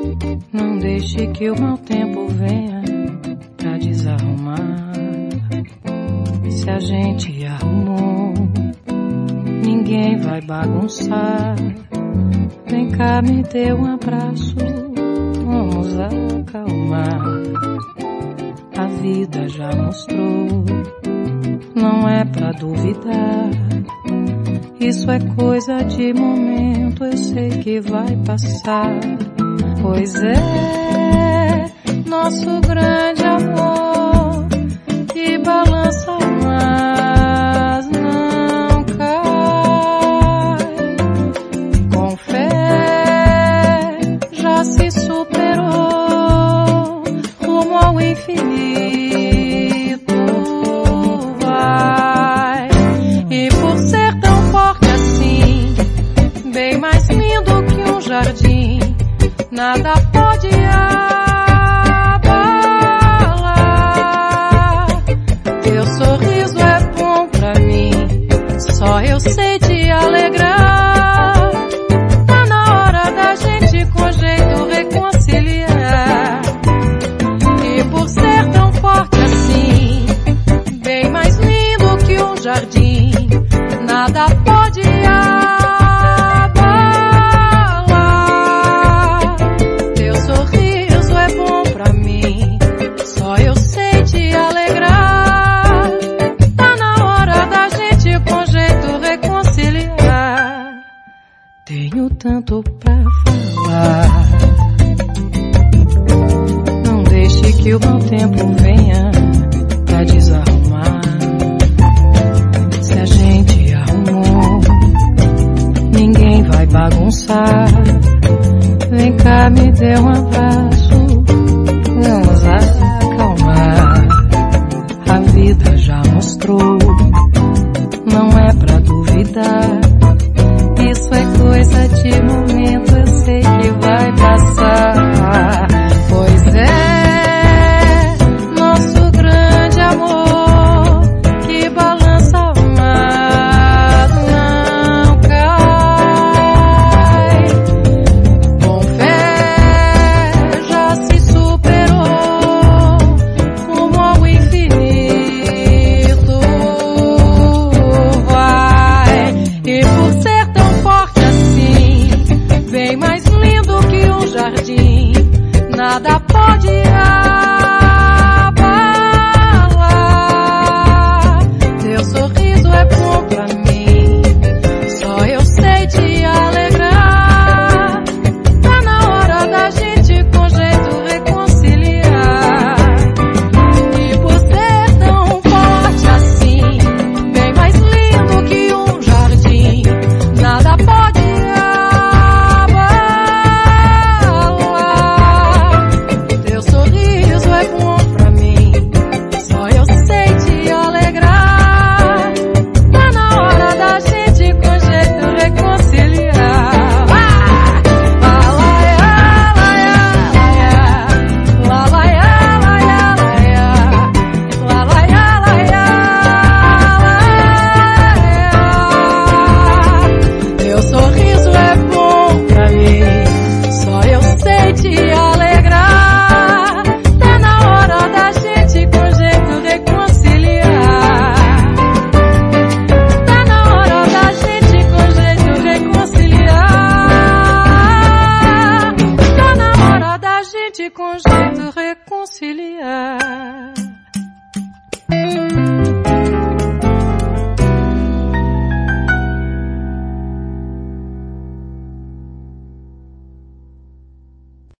Não deixe que o mau tempo venha pra desarrumar. Se a gente arrumou, ninguém vai bagunçar. Vem cá, me dê um abraço, vamos acalmar. A vida já mostrou, não é pra duvidar. Isso é coisa de momento, eu sei que vai passar. Pois é, nosso grande amor que balança, mas não cai. Com fé já se superou, rumo ao infinito vai. E por ser tão forte assim, bem mais lindo que um jardim, nada pode abalar. Teu sorriso é bom pra mim, só eu sei te alegrar. Tá na hora da gente com jeito reconciliar. E por ser tão forte assim, bem mais lindo que um jardim, nada pode abalar. Tenho tanto pra falar. Não deixe que o mau tempo venha pra desarrumar. Se a gente arrumou, ninguém vai bagunçar. Vem cá, me dê um abraço, vamos acalmar. A vida já mostrou, não é pra duvidar. Isso é coisa de momento, eu sei que vai passar. Pois é, nosso grande amor que balança, mas não cai. Com fé já se superou, rumo ao infinito vai. E por ser bem mais lindo que um jardim, nada pode abalar. Teu sorriso é bom pra mim, só eu sei te alegrar. Tá na hora da gente com jeito reconciliar. E por ser tão forte assim, bem mais lindo que um jardim, nada pode com jeito reconciliar.